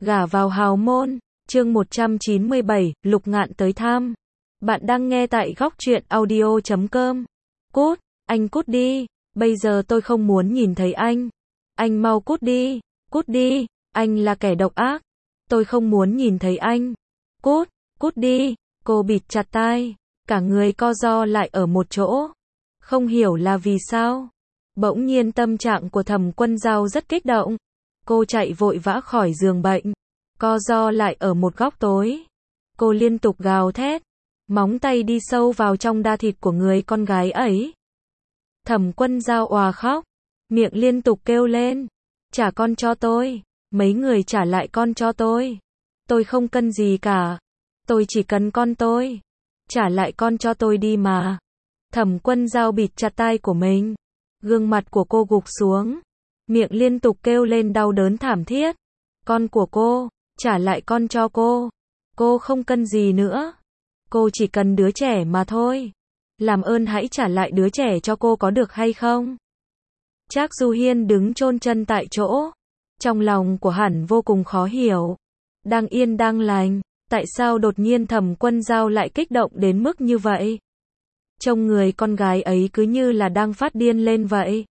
Gả vào hào môn, chương 197, Lục Ngạn tới thăm. Bạn đang nghe tại góc truyện audio.com. Cút, anh cút đi, bây giờ tôi không muốn nhìn thấy anh. Anh mau cút đi, anh là kẻ độc ác. Tôi không muốn nhìn thấy anh. Cút đi, cô bịt chặt tai, cả người co ro lại ở một chỗ. Không hiểu là vì sao. Bỗng nhiên tâm trạng của Thẩm Quân Dao rất kích động. Cô chạy vội vã khỏi giường bệnh, co ro lại ở một góc tối. Cô liên tục gào thét, móng tay đi sâu vào trong da thịt của người con gái ấy. Thẩm Quân Dao òa khóc, miệng liên tục kêu lên, trả con cho tôi, mấy người trả lại con cho tôi. Tôi không cần gì cả, tôi chỉ cần con tôi. Trả lại con cho tôi đi mà. Thẩm Quân Dao bịt chặt tai của mình, gương mặt của cô gục xuống, miệng liên tục kêu lên đau đớn thảm thiết. Con của cô, trả lại con cho cô. Cô không cần gì nữa. Cô chỉ cần đứa trẻ mà thôi. Làm ơn hãy trả lại đứa trẻ cho cô có được hay không? Trác Du Hiên đứng chôn chân tại chỗ. Trong lòng của hắn vô cùng khó hiểu. Đang yên đang lành, tại sao đột nhiên Thẩm Quân Dao lại kích động đến mức như vậy? Trông người con gái ấy cứ như là đang phát điên lên vậy.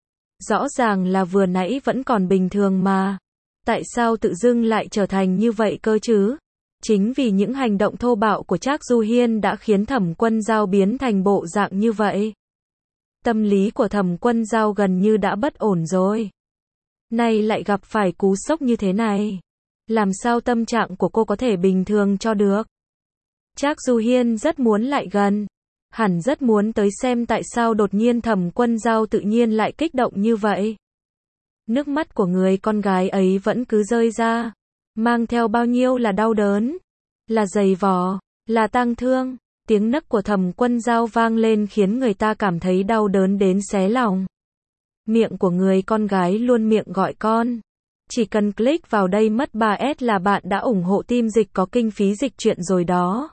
Rõ ràng là vừa nãy vẫn còn bình thường mà. Tại sao tự dưng lại trở thành như vậy cơ chứ? Chính vì những hành động thô bạo của Trác Du Hiên đã khiến Thẩm Quân Dao biến thành bộ dạng như vậy. Tâm lý của Thẩm Quân Dao gần như đã bất ổn rồi. Nay lại gặp phải cú sốc như thế này. Làm sao tâm trạng của cô có thể bình thường cho được? Trác Du Hiên rất muốn lại gần. Hẳn rất muốn tới xem tại sao đột nhiên Thẩm Quân Dao tự nhiên lại kích động như vậy. Nước mắt của người con gái ấy vẫn cứ rơi ra, mang theo bao nhiêu là đau đớn, là dày vò, là tang thương. Tiếng nấc của Thẩm Quân Dao vang lên khiến người ta cảm thấy đau đớn đến xé lòng. Miệng của người con gái luôn miệng gọi con. Chỉ cần click vào đây mất 3S là bạn đã ủng hộ team dịch có kinh phí dịch truyện rồi đó.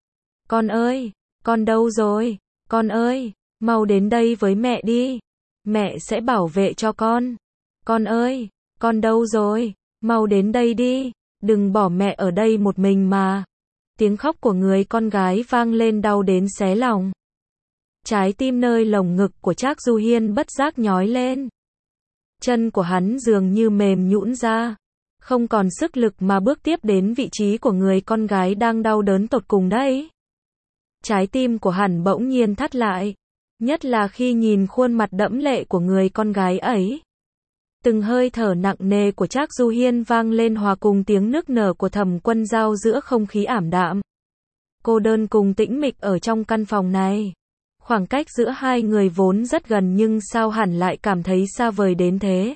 Con ơi! Con đâu rồi? Con ơi, mau đến đây với mẹ đi. Mẹ sẽ bảo vệ cho con. Con ơi, con đâu rồi? Mau đến đây đi. Đừng bỏ mẹ ở đây một mình mà. Tiếng khóc của người con gái vang lên đau đến xé lòng. Trái tim nơi lồng ngực của Trác Du Hiên bất giác nhói lên. Chân của hắn dường như mềm nhũn ra. Không còn sức lực mà bước tiếp đến vị trí của người con gái đang đau đớn tột cùng đấy. Trái tim của hắn bỗng nhiên thắt lại, nhất là khi nhìn khuôn mặt đẫm lệ của người con gái ấy. Từng hơi thở nặng nề của Trác Du Hiên vang lên hòa cùng tiếng nức nở của Thẩm Quân Dao giữa không khí ảm đạm. Cô đơn cùng tĩnh mịch ở trong căn phòng này. Khoảng cách giữa hai người vốn rất gần nhưng sao hẳn lại cảm thấy xa vời đến thế.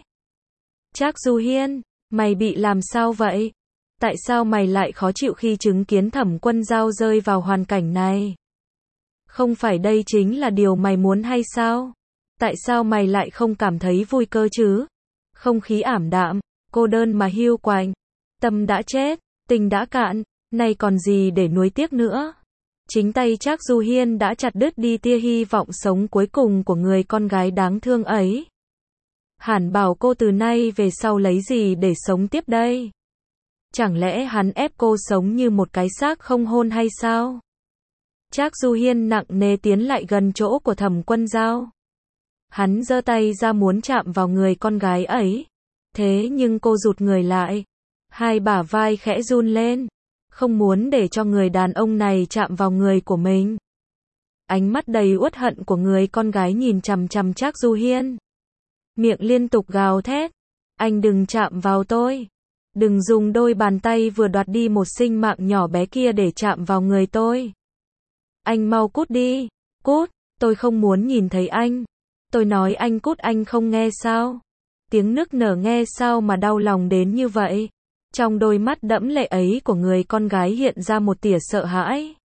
Trác Du Hiên, mày bị làm sao vậy? Tại sao mày lại khó chịu khi chứng kiến Thẩm Quân Dao rơi vào hoàn cảnh này? Không phải đây chính là điều mày muốn hay sao? Tại sao mày lại không cảm thấy vui cơ chứ? Không khí ảm đạm, cô đơn mà hiu quạnh. Tâm đã chết, tình đã cạn, nay còn gì để nuối tiếc nữa? Chính tay Trác Du Hiên đã chặt đứt đi tia hy vọng sống cuối cùng của người con gái đáng thương ấy. Hẳn bảo cô từ nay về sau lấy gì để sống tiếp đây? Chẳng lẽ hắn ép cô sống như một cái xác không hồn hay sao? Trác Du Hiên nặng nề tiến lại gần chỗ của Thẩm Quân Dao. Hắn giơ tay ra muốn chạm vào người con gái ấy. Thế nhưng cô rụt người lại. Hai bả vai khẽ run lên. Không muốn để cho người đàn ông này chạm vào người của mình. Ánh mắt đầy uất hận của người con gái nhìn chằm chằm Trác Du Hiên. Miệng liên tục gào thét. Anh đừng chạm vào tôi. Đừng dùng đôi bàn tay vừa đoạt đi một sinh mạng nhỏ bé kia để chạm vào người tôi. Anh mau cút đi. Cút, tôi không muốn nhìn thấy anh. Tôi nói anh cút anh không nghe sao? Tiếng nức nở nghe sao mà đau lòng đến như vậy? Trong đôi mắt đẫm lệ ấy của người con gái hiện ra một tia sợ hãi.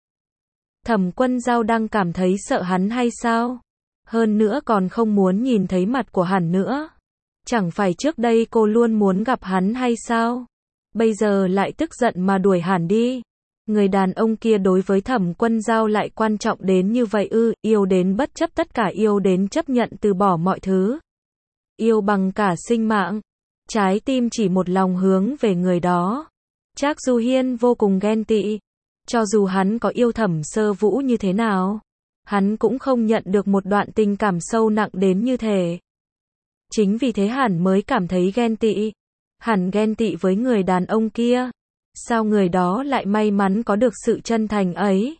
Thẩm Quân Dao đang cảm thấy sợ hắn hay sao? Hơn nữa còn không muốn nhìn thấy mặt của hắn nữa. Chẳng phải trước đây cô luôn muốn gặp hắn hay sao? Bây giờ lại tức giận mà đuổi hắn đi. Người đàn ông kia đối với Thẩm Quân Dao lại quan trọng đến như vậy ư? Yêu đến bất chấp tất cả, yêu đến chấp nhận từ bỏ mọi thứ. Yêu bằng cả sinh mạng. trái tim chỉ một lòng hướng về người đó. Trác Du Hiên vô cùng ghen tị. Cho dù hắn có yêu Thẩm Sơ Vũ như thế nào, hắn cũng không nhận được một đoạn tình cảm sâu nặng đến như thế. Chính vì thế hắn mới cảm thấy ghen tị. Hắn ghen tị với người đàn ông kia. Sao người đó lại may mắn có được sự chân thành ấy?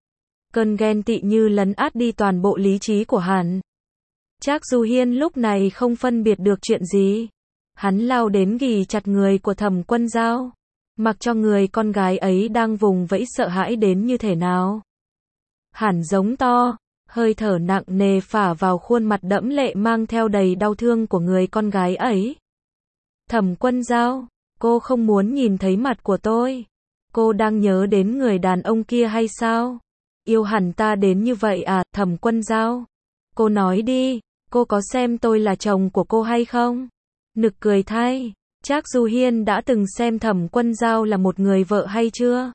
Cơn ghen tị như lấn át đi toàn bộ lý trí của hắn. Trác Du Hiên lúc này không phân biệt được chuyện gì. Hắn lao đến ghì chặt người của Thẩm Quân Dao, mặc cho người con gái ấy đang vùng vẫy sợ hãi đến như thế nào. Hắn giống to, hơi thở nặng nề phả vào khuôn mặt đẫm lệ mang theo đầy đau thương của người con gái ấy. Thẩm Quân Dao, cô không muốn nhìn thấy mặt của tôi. Cô đang nhớ đến người đàn ông kia hay sao? Yêu hẳn ta đến như vậy à, Thẩm Quân Dao? Cô nói đi, cô có xem tôi là chồng của cô hay không? Nực cười thay, Trác Du Hiên đã từng xem Thẩm Quân Dao là một người vợ hay chưa?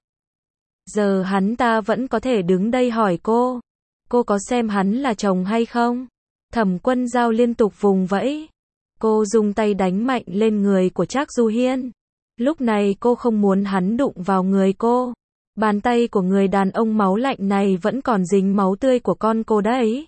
Giờ hắn ta vẫn có thể đứng đây hỏi cô có xem hắn là chồng hay không? Thẩm Quân Dao liên tục vùng vẫy. Cô dùng tay đánh mạnh lên người của Trác Du Hiên. Lúc này cô không muốn hắn đụng vào người cô. Bàn tay của người đàn ông máu lạnh này vẫn còn dính máu tươi của con cô đấy.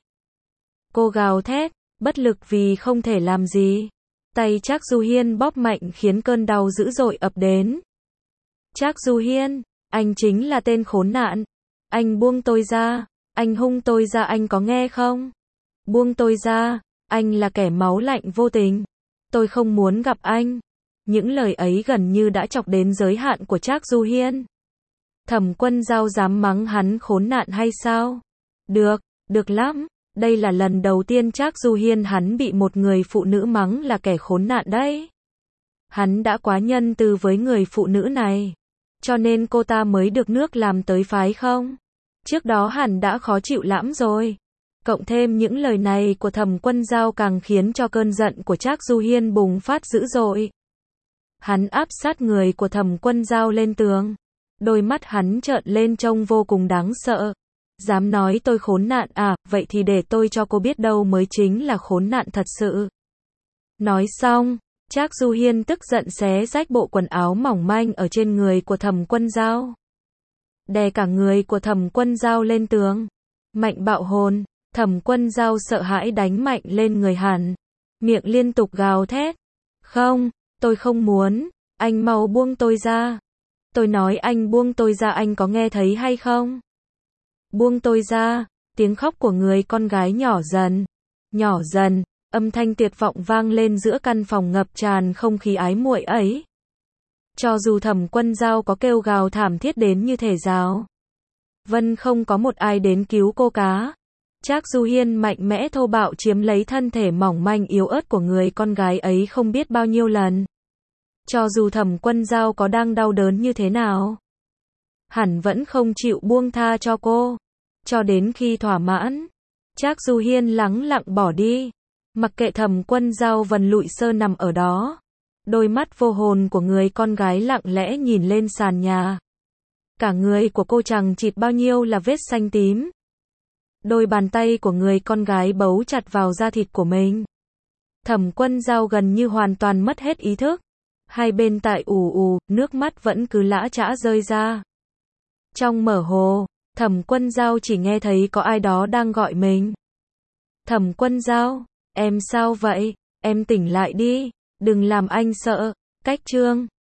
Cô gào thét, bất lực vì không thể làm gì. Tay Trác Du Hiên bóp mạnh khiến cơn đau dữ dội ập đến. Trác Du Hiên, anh chính là tên khốn nạn. Anh buông tôi ra, anh hung tôi ra, anh có nghe không? Buông tôi ra, anh là kẻ máu lạnh vô tình. Tôi không muốn gặp anh. Những lời ấy gần như đã chọc đến giới hạn của Trác Du Hiên. Thẩm Quân Dao dám mắng hắn khốn nạn hay sao? Được lắm. Đây là lần đầu tiên Trác Du Hiên hắn bị một người phụ nữ mắng là kẻ khốn nạn đấy. Hắn đã quá nhân từ với người phụ nữ này. Cho nên cô ta mới được nước làm tới phái không? Trước đó hắn đã khó chịu lắm rồi. Cộng thêm những lời này của Thẩm Quân Dao càng khiến cho cơn giận của Trác Du Hiên bùng phát dữ dội. Hắn áp sát người của Thẩm Quân Dao lên tường. Đôi mắt hắn trợn lên trông vô cùng đáng sợ. Dám nói tôi khốn nạn à, vậy thì để tôi cho cô biết đâu mới chính là khốn nạn thật sự. Nói xong, Trác Du Hiên tức giận xé rách bộ quần áo mỏng manh ở trên người của Thẩm Quân Dao. Đè cả người của Thẩm Quân Dao lên tường. Mạnh bạo hồn, Thẩm Quân Dao sợ hãi đánh mạnh lên người hắn. Miệng liên tục gào thét. Không, tôi không muốn, anh mau buông tôi ra. Tôi nói anh buông tôi ra, anh có nghe thấy hay không? Buông tôi ra, tiếng khóc của người con gái nhỏ dần, âm thanh tuyệt vọng vang lên giữa căn phòng ngập tràn không khí ái muội ấy. Cho dù Thẩm Quân Dao có kêu gào thảm thiết đến như thể nào, vẫn không có một ai đến cứu cô cá. Trác Du Hiên mạnh mẽ thô bạo chiếm lấy thân thể mỏng manh yếu ớt của người con gái ấy không biết bao nhiêu lần. Cho dù Thẩm Quân Dao có đang đau đớn như thế nào, hắn vẫn không chịu buông tha cho cô. Cho đến khi thỏa mãn, Trác Du Hiên lẳng lặng bỏ đi. Mặc kệ Thẩm Quân Dao vần lụi sơ nằm ở đó. Đôi mắt vô hồn của người con gái lặng lẽ nhìn lên sàn nhà. Cả người của cô chẳng chịt bao nhiêu là vết xanh tím. Đôi bàn tay của người con gái bấu chặt vào da thịt của mình. Thẩm Quân Dao gần như hoàn toàn mất hết ý thức. Hai bên tai ù, nước mắt vẫn cứ lã chã rơi ra. Trong mơ hồ, Thẩm Quân Dao chỉ nghe thấy có ai đó đang gọi mình. Thẩm Quân Dao, em sao vậy? Em tỉnh lại đi, đừng làm anh sợ. Cách chương